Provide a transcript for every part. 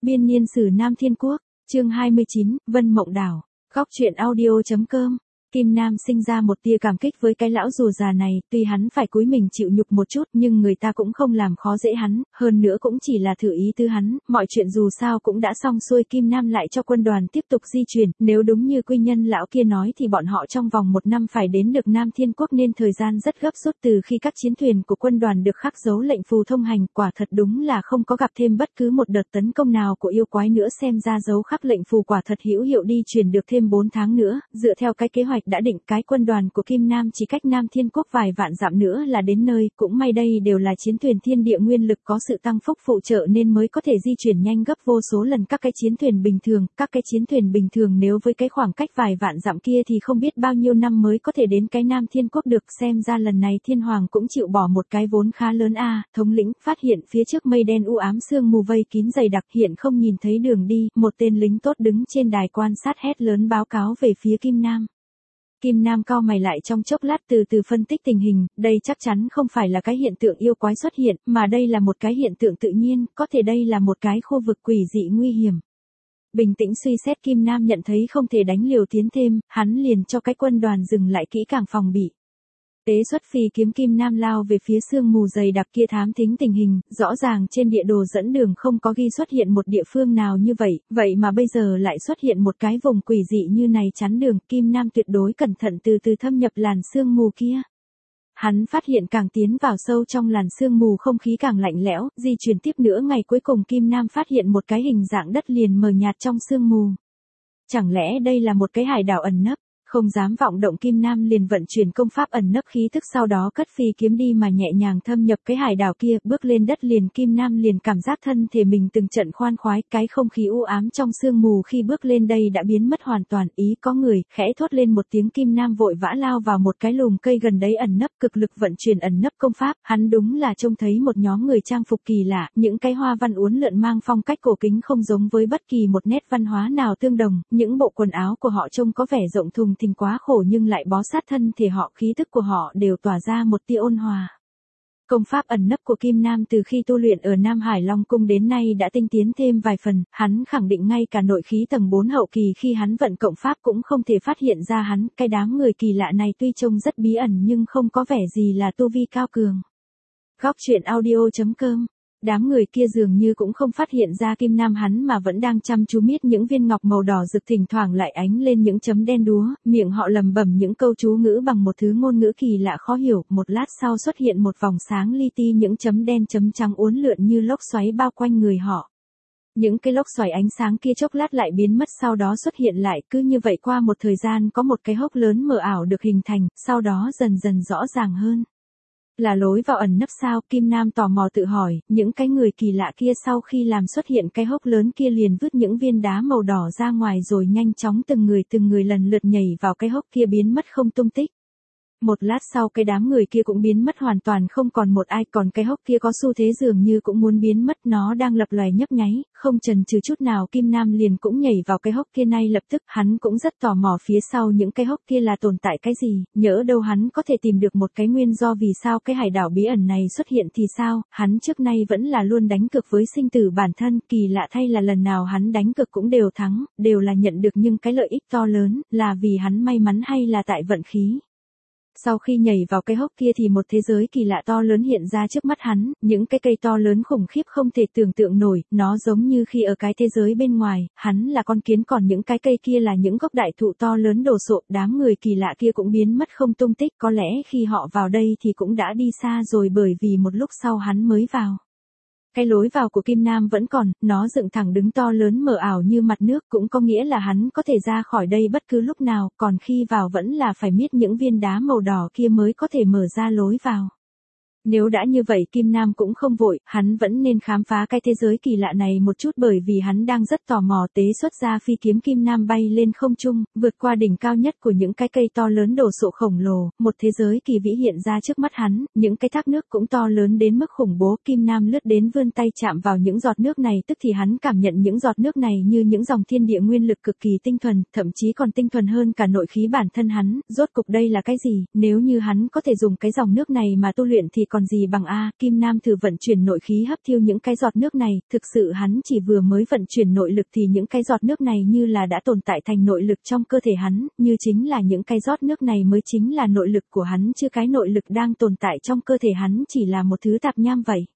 Biên niên sử Nam Thiên Quốc, chương 29, Vân Mộng Đảo, góc truyện audio.com. Kim Nam sinh ra một tia cảm kích với cái lão rùa già này, tuy hắn phải cúi mình chịu nhục một chút nhưng người ta cũng không làm khó dễ hắn, hơn nữa cũng chỉ là thử ý tư hắn, mọi chuyện dù sao cũng đã xong xuôi. Kim Nam lại cho quân đoàn tiếp tục di chuyển, nếu đúng như quy nhân lão kia nói thì bọn họ trong vòng 1 năm phải đến được Nam Thiên Quốc nên thời gian rất gấp rút. Từ khi các chiến thuyền của quân đoàn được khắc dấu lệnh phù thông hành, quả thật đúng là không có gặp thêm bất cứ một đợt tấn công nào của yêu quái nữa, xem ra dấu khắc lệnh phù quả thật hữu hiệu. Đi chuyển được thêm 4 tháng nữa, dựa theo cái kế hoạch đã định, cái quân đoàn của Kim Nam chỉ cách Nam Thiên Quốc vài vạn dặm nữa là đến nơi. Cũng may đây đều là chiến thuyền thiên địa nguyên lực có sự tăng phúc phụ trợ nên mới có thể di chuyển nhanh gấp vô số lần các cái chiến thuyền bình thường. Các cái chiến thuyền bình thường nếu với cái khoảng cách vài vạn dặm kia thì không biết bao nhiêu năm mới có thể đến cái Nam Thiên Quốc được. Xem ra lần này Thiên Hoàng cũng chịu bỏ một cái vốn khá lớn a. Thống lĩnh, phát hiện phía trước mây đen u ám, sương mù vây kín dày đặc, hiện không nhìn thấy đường đi. Một tên lính tốt đứng trên đài quan sát hét lớn báo cáo về phía Kim Nam. Kim Nam cau mày lại trong chốc lát, từ từ phân tích tình hình. Đây chắc chắn không phải là cái hiện tượng yêu quái xuất hiện, mà đây là một cái hiện tượng tự nhiên, có thể đây là một cái khu vực quỷ dị nguy hiểm. Bình tĩnh suy xét, Kim Nam nhận thấy không thể đánh liều tiến thêm, hắn liền cho cái quân đoàn dừng lại kỹ càng phòng bị. Tế xuất phi kiếm, Kim Nam lao về phía sương mù dày đặc kia thám thính tình hình. Rõ ràng trên địa đồ dẫn đường không có ghi xuất hiện một địa phương nào như vậy, vậy mà bây giờ lại xuất hiện một cái vùng quỷ dị như này chắn đường. Kim Nam tuyệt đối cẩn thận từ từ thâm nhập làn sương mù kia. Hắn phát hiện càng tiến vào sâu trong làn sương mù không khí càng lạnh lẽo. Di chuyển tiếp nữa ngày cuối cùng Kim Nam phát hiện một cái hình dạng đất liền mờ nhạt trong sương mù. Chẳng lẽ đây là một cái hải đảo ẩn nấp? Không dám vọng động, Kim Nam liền vận chuyển công pháp ẩn nấp khí thức, sau đó cất phi kiếm đi mà nhẹ nhàng thâm nhập cái hải đảo kia. Bước lên đất liền, Kim Nam liền cảm giác thân thể mình từng trận khoan khoái. Cái không khí u ám trong sương mù khi bước lên đây đã biến mất hoàn toàn. Ý có người, khẽ thốt lên một tiếng, Kim Nam vội vã lao vào một cái lùm cây gần đấy ẩn nấp, cực lực vận chuyển ẩn nấp công pháp. Hắn đúng là trông thấy một nhóm người trang phục kỳ lạ, những cái hoa văn uốn lượn mang phong cách cổ kính không giống với bất kỳ một nét văn hóa nào tương đồng. Những bộ quần áo của họ trông có vẻ rộng thùng thình quá khổ nhưng lại bó sát thân thể họ, khí tức của họ đều tỏa ra một tia ôn hòa. Công pháp ẩn nấp của Kim Nam từ khi tu luyện ở Nam Hải Long Cung đến nay đã tinh tiến thêm vài phần, hắn khẳng định ngay cả nội khí tầng 4 hậu kỳ khi hắn vận cộng pháp cũng không thể phát hiện ra hắn. Cái đám người kỳ lạ này tuy trông rất bí ẩn nhưng không có vẻ gì là tu vi cao cường. Góc truyện audio.com. Đám người kia dường như cũng không phát hiện ra Kim Nam hắn mà vẫn đang chăm chú miết những viên ngọc màu đỏ rực, thỉnh thoảng lại ánh lên những chấm đen đúa, miệng họ lẩm bẩm những câu chú ngữ bằng một thứ ngôn ngữ kỳ lạ khó hiểu. Một lát sau xuất hiện một vòng sáng li ti, những chấm đen chấm trắng uốn lượn như lốc xoáy bao quanh người họ. Những cái lốc xoáy ánh sáng kia chốc lát lại biến mất, sau đó xuất hiện lại. Cứ như vậy qua một thời gian có một cái hốc lớn mờ ảo được hình thành, sau đó dần dần rõ ràng hơn. Là lối vào ẩn nấp sao? Kim Nam tò mò tự hỏi. Những cái người kỳ lạ kia sau khi làm xuất hiện cái hốc lớn kia liền vứt những viên đá màu đỏ ra ngoài rồi nhanh chóng từng người lần lượt nhảy vào cái hốc kia biến mất không tung tích. Một lát sau cái đám người kia cũng biến mất hoàn toàn, không còn một ai, còn cái hốc kia có xu thế dường như cũng muốn biến mất, nó đang lập lòe nhấp nháy, không chần chừ chút nào Kim Nam liền cũng nhảy vào cái hốc kia ngay lập tức. Hắn cũng rất tò mò phía sau những cái hốc kia là tồn tại cái gì, nhỡ đâu hắn có thể tìm được một cái nguyên do vì sao cái hải đảo bí ẩn này xuất hiện thì sao. Hắn trước nay vẫn là luôn đánh cược với sinh tử bản thân, kỳ lạ thay là lần nào hắn đánh cược cũng đều thắng, đều là nhận được nhưng cái lợi ích to lớn, là vì hắn may mắn hay là tại vận khí. Sau khi nhảy vào cái hốc kia thì một thế giới kỳ lạ to lớn hiện ra trước mắt hắn, những cái cây to lớn khủng khiếp không thể tưởng tượng nổi, nó giống như khi ở cái thế giới bên ngoài, hắn là con kiến còn những cái cây kia là những gốc đại thụ to lớn đồ sộ. Đám người kỳ lạ kia cũng biến mất không tung tích, có lẽ khi họ vào đây thì cũng đã đi xa rồi, bởi vì một lúc sau hắn mới vào. Cái lối vào của Kim Nam vẫn còn, nó dựng thẳng đứng to lớn mờ ảo như mặt nước, cũng có nghĩa là hắn có thể ra khỏi đây bất cứ lúc nào, còn khi vào vẫn là phải miết những viên đá màu đỏ kia mới có thể mở ra lối vào. Nếu đã như vậy Kim Nam cũng không vội, hắn vẫn nên khám phá cái thế giới kỳ lạ này một chút, bởi vì hắn đang rất tò mò. Tế xuất ra phi kiếm, Kim Nam bay lên không trung, vượt qua đỉnh cao nhất của những cái cây to lớn đồ sộ khổng lồ, một thế giới kỳ vĩ hiện ra trước mắt hắn, những cái thác nước cũng to lớn đến mức khủng bố. Kim Nam lướt đến vươn tay chạm vào những giọt nước này, tức thì hắn cảm nhận những giọt nước này như những dòng thiên địa nguyên lực cực kỳ tinh thuần, thậm chí còn tinh thuần hơn cả nội khí bản thân hắn. Rốt cục đây là cái gì? Nếu như hắn có thể dùng cái dòng nước này mà tu luyện thì còn gì bằng a. Kim Nam thử vận chuyển nội khí hấp thiêu những cái giọt nước này, thực sự hắn chỉ vừa mới vận chuyển nội lực thì những cái giọt nước này như là đã tồn tại thành nội lực trong cơ thể hắn, như chính là những cái giọt nước này mới chính là nội lực của hắn chứ cái nội lực đang tồn tại trong cơ thể hắn chỉ là một thứ tạp nham vậy.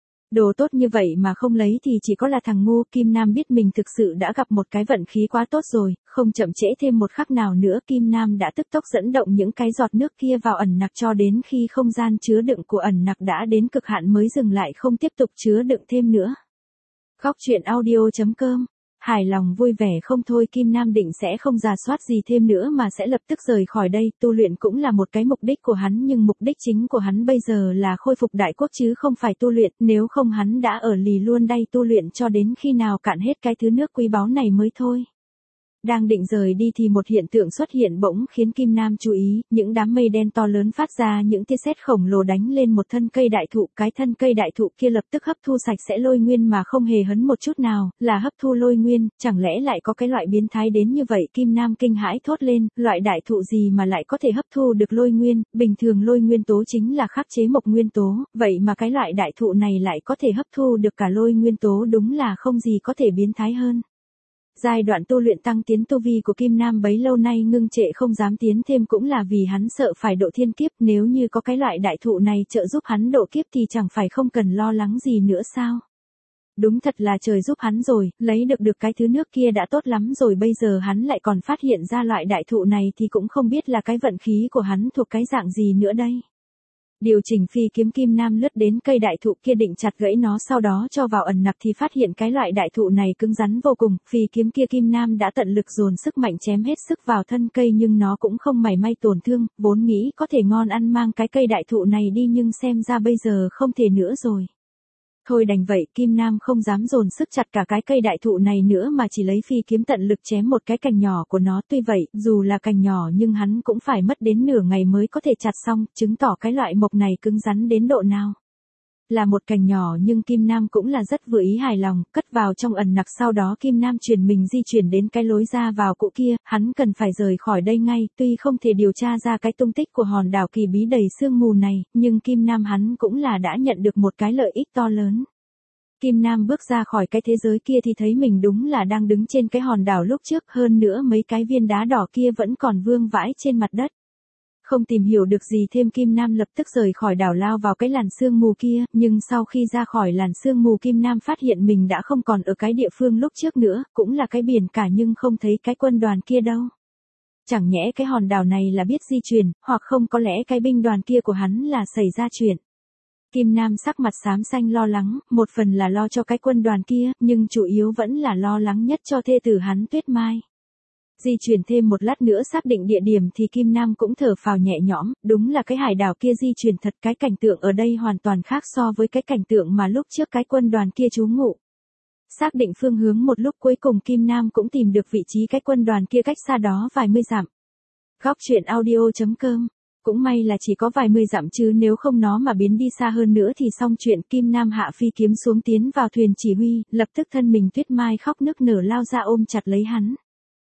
Đồ tốt như vậy mà không lấy thì chỉ có là thằng ngu. Kim Nam biết mình thực sự đã gặp một cái vận khí quá tốt rồi, không chậm trễ thêm một khắc nào nữa Kim Nam đã tức tốc dẫn động những cái giọt nước kia vào ẩn nặc cho đến khi không gian chứa đựng của ẩn nặc đã đến cực hạn mới dừng lại không tiếp tục chứa đựng thêm nữa. Góc truyện audio.com Hài lòng vui vẻ không thôi. Kim Nam định sẽ không rà soát gì thêm nữa mà sẽ lập tức rời khỏi đây. Tu luyện cũng là một cái mục đích của hắn nhưng mục đích chính của hắn bây giờ là khôi phục đại quốc chứ không phải tu luyện. Nếu không hắn đã ở lì luôn đây tu luyện cho đến khi nào cạn hết cái thứ nước quý báu này mới thôi. Đang định rời đi thì một hiện tượng xuất hiện bỗng khiến Kim Nam chú ý, những đám mây đen to lớn phát ra những tia sét khổng lồ đánh lên một thân cây đại thụ, cái thân cây đại thụ kia lập tức hấp thu sạch sẽ lôi nguyên mà không hề hấn một chút nào, là hấp thu lôi nguyên, chẳng lẽ lại có cái loại biến thái đến như vậy. Kim Nam kinh hãi thốt lên, loại đại thụ gì mà lại có thể hấp thu được lôi nguyên, bình thường lôi nguyên tố chính là khắc chế mộc nguyên tố, vậy mà cái loại đại thụ này lại có thể hấp thu được cả lôi nguyên tố, đúng là không gì có thể biến thái hơn. Giai đoạn tu luyện tăng tiến tu vi của Kim Nam bấy lâu nay ngưng trệ không dám tiến thêm cũng là vì hắn sợ phải độ thiên kiếp, nếu như có cái loại đại thụ này trợ giúp hắn độ kiếp thì chẳng phải không cần lo lắng gì nữa sao. Đúng thật là trời giúp hắn rồi, lấy được cái thứ nước kia đã tốt lắm rồi, bây giờ hắn lại còn phát hiện ra loại đại thụ này thì cũng không biết là cái vận khí của hắn thuộc cái dạng gì nữa đây. Điều chỉnh phi kiếm Kim Nam lướt đến cây đại thụ kia định chặt gãy nó sau đó cho vào ẩn nặc thì phát hiện cái loại đại thụ này cứng rắn vô cùng, phi kiếm kia Kim Nam đã tận lực dồn sức mạnh chém hết sức vào thân cây nhưng nó cũng không mảy may tổn thương, vốn nghĩ có thể ngon ăn mang cái cây đại thụ này đi nhưng xem ra bây giờ không thể nữa rồi. Thôi đành vậy, Kim Nam không dám dồn sức chặt cả cái cây đại thụ này nữa mà chỉ lấy phi kiếm tận lực chém một cái cành nhỏ của nó, tuy vậy, dù là cành nhỏ nhưng hắn cũng phải mất đến nửa ngày mới có thể chặt xong, chứng tỏ cái loại mộc này cứng rắn đến độ nào. Là một cành nhỏ nhưng Kim Nam cũng là rất vừa ý hài lòng, cất vào trong ẩn nặc sau đó Kim Nam chuyển mình di chuyển đến cái lối ra vào cũ kia, hắn cần phải rời khỏi đây ngay, tuy không thể điều tra ra cái tung tích của hòn đảo kỳ bí đầy sương mù này, nhưng Kim Nam hắn cũng là đã nhận được một cái lợi ích to lớn. Kim Nam bước ra khỏi cái thế giới kia thì thấy mình đúng là đang đứng trên cái hòn đảo lúc trước, hơn nữa mấy cái viên đá đỏ kia vẫn còn vương vãi trên mặt đất. Không tìm hiểu được gì thêm Kim Nam lập tức rời khỏi đảo lao vào cái làn sương mù kia, nhưng sau khi ra khỏi làn sương mù Kim Nam phát hiện mình đã không còn ở cái địa phương lúc trước nữa, cũng là cái biển cả nhưng không thấy cái quân đoàn kia đâu. Chẳng nhẽ cái hòn đảo này là biết di chuyển, hoặc không có lẽ cái binh đoàn kia của hắn là xảy ra chuyện. Kim Nam sắc mặt xám xanh lo lắng, một phần là lo cho cái quân đoàn kia, nhưng chủ yếu vẫn là lo lắng nhất cho thê tử hắn Tuyết Mai. Di chuyển thêm một lát nữa xác định địa điểm thì Kim Nam cũng thở phào nhẹ nhõm, đúng là cái hải đảo kia di chuyển thật, cái cảnh tượng ở đây hoàn toàn khác so với cái cảnh tượng mà lúc trước cái quân đoàn kia trú ngụ. Xác định phương hướng một lúc cuối cùng Kim Nam cũng tìm được vị trí cái quân đoàn kia cách xa đó vài mươi dặm. Góc truyện audio.com Cũng may là chỉ có vài mươi dặm chứ nếu không nó mà biến đi xa hơn nữa thì xong chuyện. Kim Nam hạ phi kiếm xuống tiến vào thuyền chỉ huy, lập tức thân mình Tuyết Mai khóc nức nở lao ra ôm chặt lấy hắn.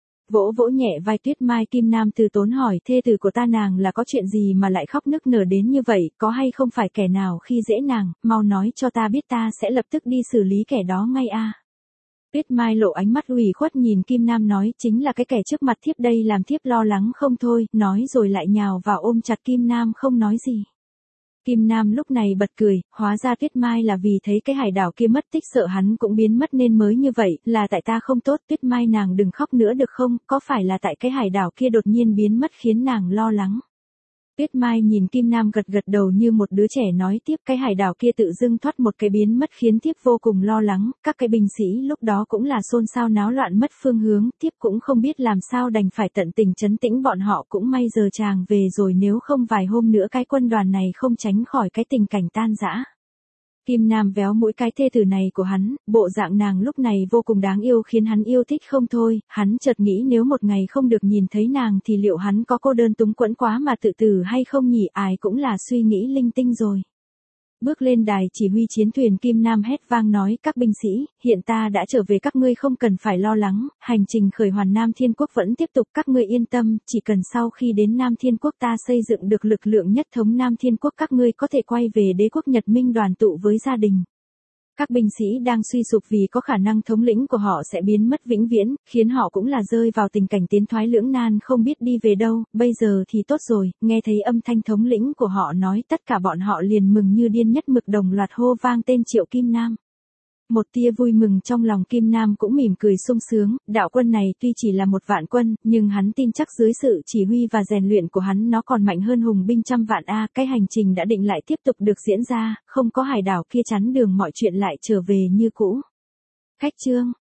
Vỗ vỗ nhẹ vai Tuyết Mai, Kim Nam từ tốn hỏi thê tử của ta nàng là có chuyện gì mà lại khóc nức nở đến như vậy, có hay không phải kẻ nào khi dễ nàng, mau nói cho ta biết ta sẽ lập tức đi xử lý kẻ đó ngay a. Tuyết Mai lộ ánh mắt ủy khuất nhìn Kim Nam nói, chính là cái kẻ trước mặt thiếp đây làm thiếp lo lắng không thôi, nói rồi lại nhào vào ôm chặt Kim Nam không nói gì. Kim Nam lúc này bật cười, hóa ra Tuyết Mai là vì thấy cái hải đảo kia mất tích sợ hắn cũng biến mất nên mới như vậy, là tại ta không tốt. Tuyết Mai nàng đừng khóc nữa được không, có phải là tại cái hải đảo kia đột nhiên biến mất khiến nàng lo lắng. Tuyết Mai nhìn Kim Nam gật gật đầu như một đứa trẻ nói tiếp, cái hải đảo kia tự dưng thoát một cái biến mất khiến thiếp vô cùng lo lắng, các cái binh sĩ lúc đó cũng là xôn xao náo loạn mất phương hướng, thiếp cũng không biết làm sao đành phải tận tình trấn tĩnh bọn họ, cũng may giờ chàng về rồi nếu không vài hôm nữa cái quân đoàn này không tránh khỏi cái tình cảnh tan rã. Kim Nam véo mũi cái thê tử này của hắn, bộ dạng nàng lúc này vô cùng đáng yêu khiến hắn yêu thích không thôi, hắn chợt nghĩ nếu một ngày không được nhìn thấy nàng thì liệu hắn có cô đơn túng quẫn quá mà tự tử hay không nhỉ, ai cũng là suy nghĩ linh tinh rồi. Bước lên đài chỉ huy chiến thuyền Kim Nam hét vang nói: các binh sĩ, hiện ta đã trở về, các ngươi không cần phải lo lắng, hành trình khởi hoàn Nam Thiên Quốc vẫn tiếp tục, các ngươi yên tâm, chỉ cần sau khi đến Nam Thiên Quốc ta xây dựng được lực lượng nhất thống Nam Thiên Quốc, các ngươi có thể quay về đế quốc Nhật Minh đoàn tụ với gia đình. Các binh sĩ đang suy sụp vì có khả năng thống lĩnh của họ sẽ biến mất vĩnh viễn, khiến họ cũng là rơi vào tình cảnh tiến thoái lưỡng nan không biết đi về đâu. Bây giờ thì tốt rồi, nghe thấy âm thanh thống lĩnh của họ nói, tất cả bọn họ liền mừng như điên, nhất mực đồng loạt hô vang tên Triệu Kim Nam. Một tia vui mừng trong lòng Kim Nam cũng mỉm cười sung sướng, đạo quân này tuy chỉ là một vạn quân, nhưng hắn tin chắc dưới sự chỉ huy và rèn luyện của hắn nó còn mạnh hơn hùng binh trăm vạn a. Cái hành trình đã định lại tiếp tục được diễn ra, không có hải đảo kia chắn đường, mọi chuyện lại trở về như cũ. Khách chương